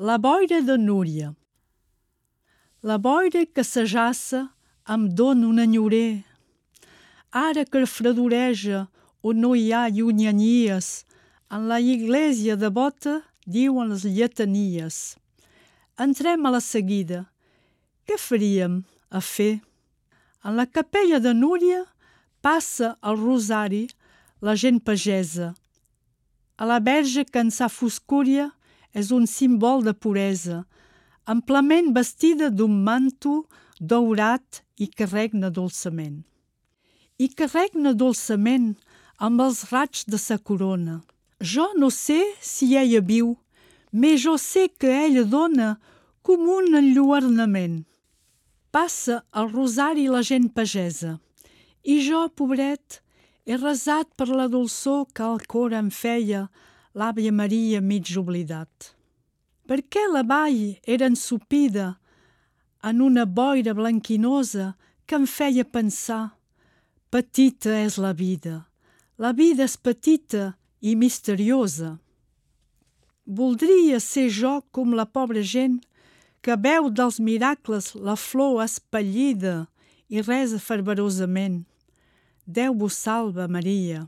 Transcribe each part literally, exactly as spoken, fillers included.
La boira de Núria. La boira que s'ajaça em dóna un enyorer. Ara que fredoreja on no hi ha llunyanies, en la iglesia devota diuen les lletanies. Entrem a la seguida. Què faríem a fer? En la capella de Núria passa el rosari la gent pagesa. A la verge que en sa foscúria és un símbol de puresa, amplament vestida d'un manto daurat i que regna dolçament. I que regna dolçament amb els raigs de sa corona. Jo no sé si ella viu, mais jo sé que ella dona com un enlluernament. Passa el rosari la gent pagesa, i jo, pobret, he resat per la dolçor que al cor em feia l'Àvia Maria mig oblidat. Per què la vall era ensopida en una boira blanquinosa que em feia pensar: petita és la vida, la vida és petita i misteriosa. Voldria ser jo com la pobra gent que veu dels miracles la flor espellida i resa fervorosament: Déu vos salva, Maria.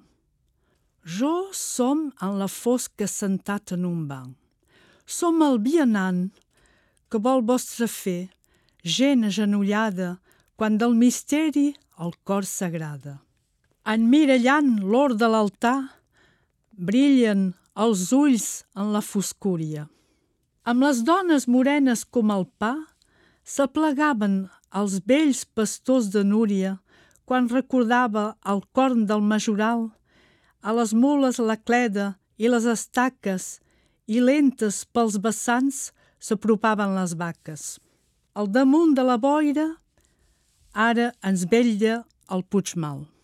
Jo som en la fosca sentat en un banc. Som el vianant que vol vostre fer, gent agenollada, quan del misteri el cor s'agrada. Emmirallant l'or de l'altar, brillen els ulls en la foscúria. Amb les dones morenes com el pa, s'aplegaven els vells pastors de Núria quan recordava el corn del majoral, a les mules la cleda i les estaques, i lentes pels vessants s'apropaven les vaques. Al damunt de la boira, ara ens vetlla el Puigmal.